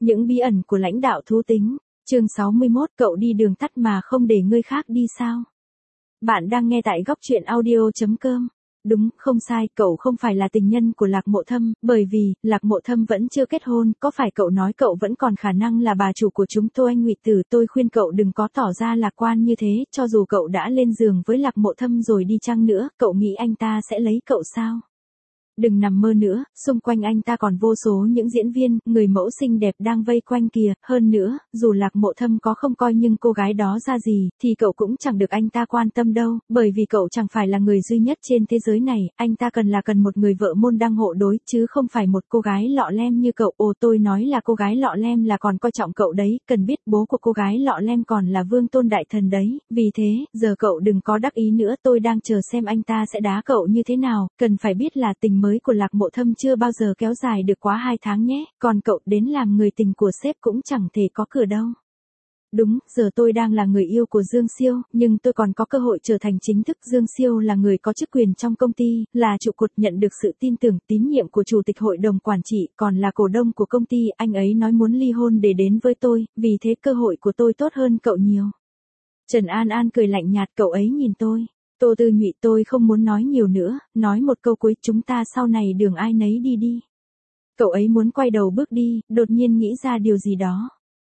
Những bí ẩn của lãnh đạo thú tính, chương 61, cậu đi đường tắt mà không để người khác đi sao? Bạn đang nghe tại góc truyện audio.com. Đúng, không sai, cậu không phải là tình nhân của Lạc Mộ Thâm, bởi vì, Lạc Mộ Thâm vẫn chưa kết hôn, có phải cậu nói cậu vẫn còn khả năng là bà chủ của chúng tôi anh Ngụy Tử, tôi khuyên cậu đừng có tỏ ra lạc quan như thế, cho dù cậu đã lên giường với Lạc Mộ Thâm rồi đi chăng nữa, cậu nghĩ anh ta sẽ lấy cậu sao? Đừng nằm mơ nữa, xung quanh anh ta còn vô số những diễn viên, người mẫu xinh đẹp đang vây quanh kìa, hơn nữa, dù Lạc Mộ Thâm có không coi nhưng cô gái đó ra gì, thì cậu cũng chẳng được anh ta quan tâm đâu, bởi vì cậu chẳng phải là người duy nhất trên thế giới này, anh ta cần một người vợ môn đăng hộ đối, chứ không phải một cô gái lọ lem như cậu, ồ tôi nói là cô gái lọ lem là còn coi trọng cậu đấy, cần biết bố của cô gái lọ lem còn là Vương Tôn Đại Thần đấy, vì thế, giờ cậu đừng có đắc ý nữa, tôi đang chờ xem anh ta sẽ đá cậu như thế nào, cần phải biết là tình mới của Lạc Mộ Thâm chưa bao giờ kéo dài được quá 2 tháng nhé, còn cậu đến làm người tình của sếp cũng chẳng thể có cửa đâu. Đúng, giờ tôi đang là người yêu của Dương Siêu, nhưng tôi còn có cơ hội trở thành chính thức. Dương Siêu là người có chức quyền trong công ty, là trụ cột nhận được sự tin tưởng, tín nhiệm của chủ tịch hội đồng quản trị, còn là cổ đông của công ty, anh ấy nói muốn ly hôn để đến với tôi, vì thế cơ hội của tôi tốt hơn cậu nhiều. Trần An An cười lạnh nhạt, cậu ấy nhìn tôi. Tô Tư Nhụy, tôi không muốn nói nhiều nữa, nói một câu cuối, chúng ta sau này đường ai nấy đi đi. Cậu ấy muốn quay đầu bước đi, đột nhiên nghĩ ra điều gì đó.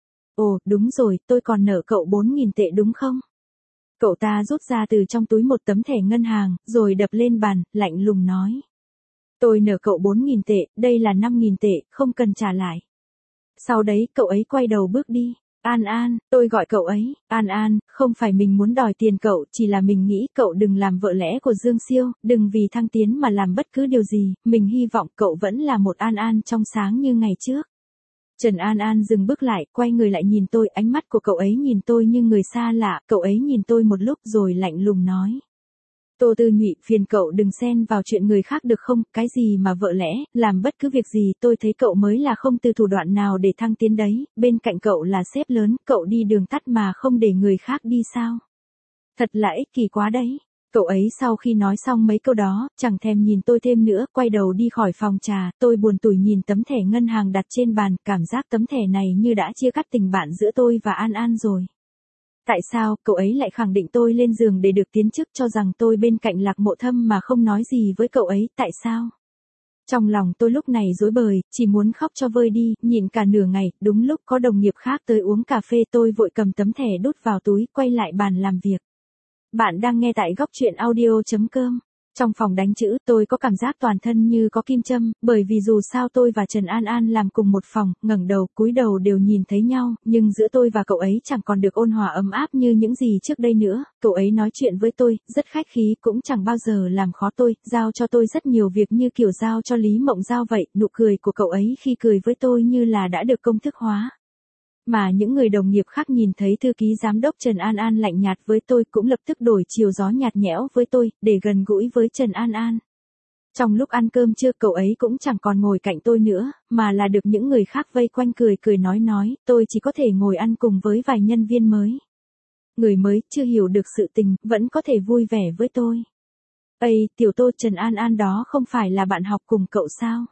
Ồ, đúng rồi, tôi còn nợ cậu 4.000 tệ đúng không? Cậu ta rút ra từ trong túi một tấm thẻ ngân hàng, rồi đập lên bàn, lạnh lùng nói. Tôi nợ cậu 4.000 tệ, đây là 5.000 tệ, không cần trả lại. Sau đấy, cậu ấy quay đầu bước đi. An An, tôi gọi cậu ấy, An An, không phải mình muốn đòi tiền cậu, chỉ là mình nghĩ cậu đừng làm vợ lẽ của Dương Siêu, đừng vì thăng tiến mà làm bất cứ điều gì, mình hy vọng cậu vẫn là một An An trong sáng như ngày trước. Trần An An dừng bước lại, quay người lại nhìn tôi, ánh mắt của cậu ấy nhìn tôi như người xa lạ, cậu ấy nhìn tôi một lúc rồi lạnh lùng nói. Tô Tư Nhụy, phiền cậu đừng xen vào chuyện người khác được không, cái gì mà vợ lẽ, làm bất cứ việc gì, tôi thấy cậu mới là không từ thủ đoạn nào để thăng tiến đấy, bên cạnh cậu là sếp lớn, cậu đi đường tắt mà không để người khác đi sao? Thật là ích kỷ quá đấy. Cậu ấy sau khi nói xong mấy câu đó, chẳng thèm nhìn tôi thêm nữa, quay đầu đi khỏi phòng trà, tôi buồn tủi nhìn tấm thẻ ngân hàng đặt trên bàn, cảm giác tấm thẻ này như đã chia cắt tình bạn giữa tôi và An An rồi. Tại sao, cậu ấy lại khẳng định tôi lên giường để được tiến chức cho rằng tôi bên cạnh Lạc Mộ Thâm mà không nói gì với cậu ấy, tại sao? Trong lòng tôi lúc này rối bời, chỉ muốn khóc cho vơi đi, nhịn cả nửa ngày, đúng lúc có đồng nghiệp khác tới uống cà phê tôi vội cầm tấm thẻ đút vào túi, quay lại bàn làm việc. Bạn đang nghe tại góc truyện audio.com. Trong phòng đánh chữ, tôi có cảm giác toàn thân như có kim châm, bởi vì dù sao tôi và Trần An An làm cùng một phòng, ngẩng đầu, cúi đầu đều nhìn thấy nhau, nhưng giữa tôi và cậu ấy chẳng còn được ôn hòa ấm áp như những gì trước đây nữa. Cậu ấy nói chuyện với tôi, rất khách khí, cũng chẳng bao giờ làm khó tôi, giao cho tôi rất nhiều việc như kiểu giao cho Lý Mộng Giao vậy, nụ cười của cậu ấy khi cười với tôi như là đã được công thức hóa. Mà những người đồng nghiệp khác nhìn thấy thư ký giám đốc Trần An An lạnh nhạt với tôi cũng lập tức đổi chiều gió nhạt nhẽo với tôi, để gần gũi với Trần An An. Trong lúc ăn cơm trưa cậu ấy cũng chẳng còn ngồi cạnh tôi nữa, mà là được những người khác vây quanh cười cười nói, tôi chỉ có thể ngồi ăn cùng với vài nhân viên mới. Người mới, chưa hiểu được sự tình, vẫn có thể vui vẻ với tôi. Ây, tiểu Tô, Trần An An đó không phải là bạn học cùng cậu sao?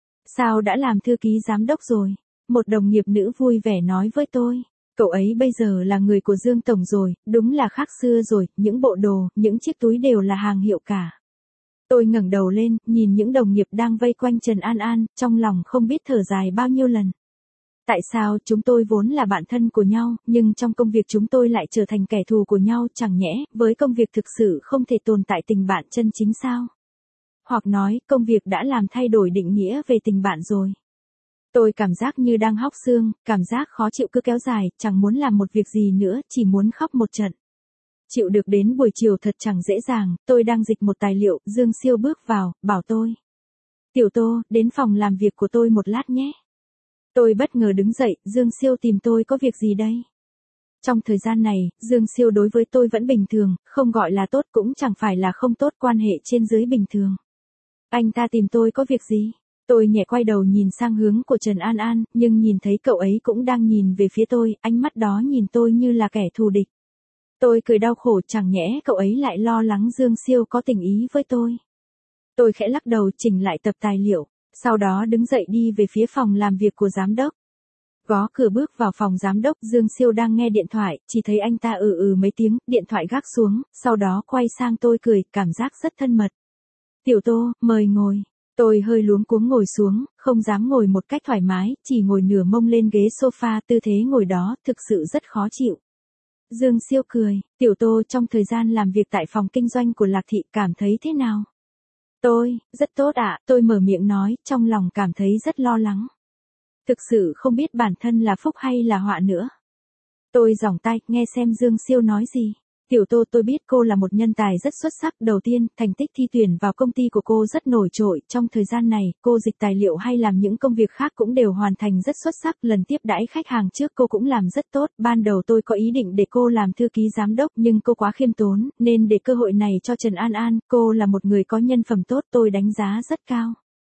Sao đã làm thư ký giám đốc rồi? Một đồng nghiệp nữ vui vẻ nói với tôi, cậu ấy bây giờ là người của Dương Tổng rồi, đúng là khác xưa rồi, những bộ đồ, những chiếc túi đều là hàng hiệu cả. Tôi ngẩng đầu lên, nhìn những đồng nghiệp đang vây quanh Trần An An, trong lòng không biết thở dài bao nhiêu lần. Tại sao chúng tôi vốn là bạn thân của nhau, nhưng trong công việc chúng tôi lại trở thành kẻ thù của nhau, chẳng nhẽ, với công việc thực sự không thể tồn tại tình bạn chân chính sao? Hoặc nói, công việc đã làm thay đổi định nghĩa về tình bạn rồi. Tôi cảm giác như đang hóc xương, cảm giác khó chịu cứ kéo dài, chẳng muốn làm một việc gì nữa, chỉ muốn khóc một trận. Chịu được đến buổi chiều thật chẳng dễ dàng, tôi đang dịch một tài liệu, Dương Siêu bước vào, bảo tôi. Tiểu Tô, đến phòng làm việc của tôi một lát nhé. Tôi bất ngờ đứng dậy, Dương Siêu tìm tôi có việc gì đây? Trong thời gian này, Dương Siêu đối với tôi vẫn bình thường, không gọi là tốt cũng chẳng phải là không tốt, quan hệ trên dưới bình thường. Anh ta tìm tôi có việc gì? Tôi nhẹ quay đầu nhìn sang hướng của Trần An An, nhưng nhìn thấy cậu ấy cũng đang nhìn về phía tôi, ánh mắt đó nhìn tôi như là kẻ thù địch. Tôi cười đau khổ, chẳng nhẽ cậu ấy lại lo lắng Dương Siêu có tình ý với tôi. Tôi khẽ lắc đầu chỉnh lại tập tài liệu, sau đó đứng dậy đi về phía phòng làm việc của giám đốc. Gõ cửa bước vào phòng giám đốc, Dương Siêu đang nghe điện thoại, chỉ thấy anh ta mấy tiếng, điện thoại gác xuống, sau đó quay sang tôi cười, cảm giác rất thân mật. Tiểu Tô, mời ngồi. Tôi hơi luống cuống ngồi xuống, không dám ngồi một cách thoải mái, chỉ ngồi nửa mông lên ghế sofa, tư thế ngồi đó thực sự rất khó chịu. Dương Siêu cười, Tiểu Tô trong thời gian làm việc tại phòng kinh doanh của Lạc Thị cảm thấy thế nào? Tôi, rất tốt ạ, tôi mở miệng nói, trong lòng cảm thấy rất lo lắng. Thực sự không biết bản thân là phúc hay là họa nữa. Tôi giỏng tai, nghe xem Dương Siêu nói gì. Tiểu Tô, tôi biết cô là một nhân tài rất xuất sắc. Đầu tiên, thành tích thi tuyển vào công ty của cô rất nổi trội. Trong thời gian này, cô dịch tài liệu hay làm những công việc khác cũng đều hoàn thành rất xuất sắc. Lần tiếp đãi khách hàng trước cô cũng làm rất tốt. Ban đầu tôi có ý định để cô làm thư ký giám đốc, nhưng cô quá khiêm tốn, nên để cơ hội này cho Trần An An. Cô là một người có nhân phẩm tốt, tôi đánh giá rất cao.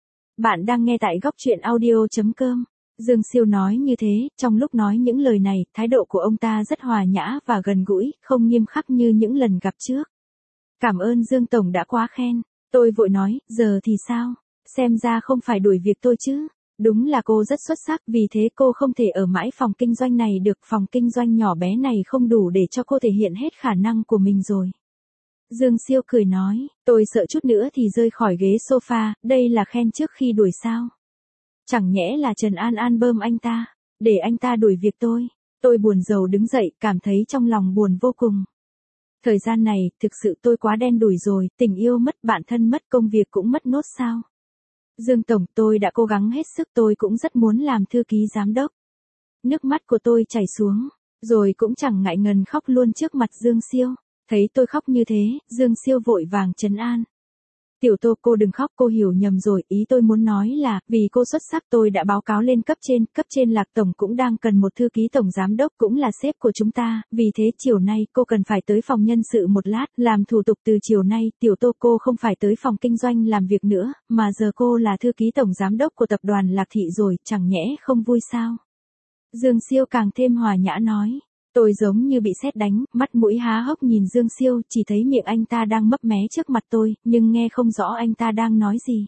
Bạn đang nghe tại góc truyện audio.com. Dương Siêu nói như thế, trong lúc nói những lời này, thái độ của ông ta rất hòa nhã và gần gũi, không nghiêm khắc như những lần gặp trước. Cảm ơn Dương Tổng đã quá khen. Tôi vội nói, giờ thì sao? Xem ra không phải đuổi việc tôi chứ. Đúng là cô rất xuất sắc, vì thế cô không thể ở mãi phòng kinh doanh này được. Phòng kinh doanh nhỏ bé này không đủ để cho cô thể hiện hết khả năng của mình rồi. Dương Siêu cười nói, tôi sợ chút nữa thì rơi khỏi ghế sofa, đây là khen trước khi đuổi sao? Chẳng nhẽ là Trần An An bơm anh ta, để anh ta đuổi việc tôi. Tôi buồn rầu đứng dậy, cảm thấy trong lòng buồn vô cùng. Thời gian này, thực sự tôi quá đen đủi rồi, tình yêu mất, bạn thân mất, công việc cũng mất nốt sao. Dương Tổng, tôi đã cố gắng hết sức, tôi cũng rất muốn làm thư ký giám đốc. Nước mắt của tôi chảy xuống, rồi cũng chẳng ngại ngần khóc luôn trước mặt Dương Siêu. Thấy tôi khóc như thế, Dương Siêu vội vàng trấn an. Tiểu Tô, cô đừng khóc, cô hiểu nhầm rồi, ý tôi muốn nói là, vì cô xuất sắc tôi đã báo cáo lên cấp trên Lạc Tổng cũng đang cần một thư ký tổng giám đốc cũng là sếp của chúng ta, vì thế chiều nay cô cần phải tới phòng nhân sự một lát, làm thủ tục từ chiều nay. Tiểu Tô, cô không phải tới phòng kinh doanh làm việc nữa, mà giờ cô là thư ký tổng giám đốc của tập đoàn Lạc Thị rồi, chẳng nhẽ không vui sao? Dương Siêu càng thêm hòa nhã nói. Tôi giống như bị sét đánh, mắt mũi há hốc nhìn Dương Siêu, chỉ thấy miệng anh ta đang mấp mé trước mặt tôi, nhưng nghe không rõ anh ta đang nói gì.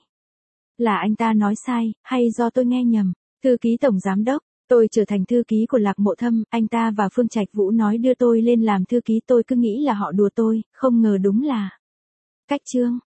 Là anh ta nói sai, hay do tôi nghe nhầm? Thư ký tổng giám đốc, tôi trở thành thư ký của Lạc Mộ Thâm, anh ta và Phương Trạch Vũ nói đưa tôi lên làm thư ký, tôi cứ nghĩ là họ đùa tôi, không ngờ đúng là. Cách chương.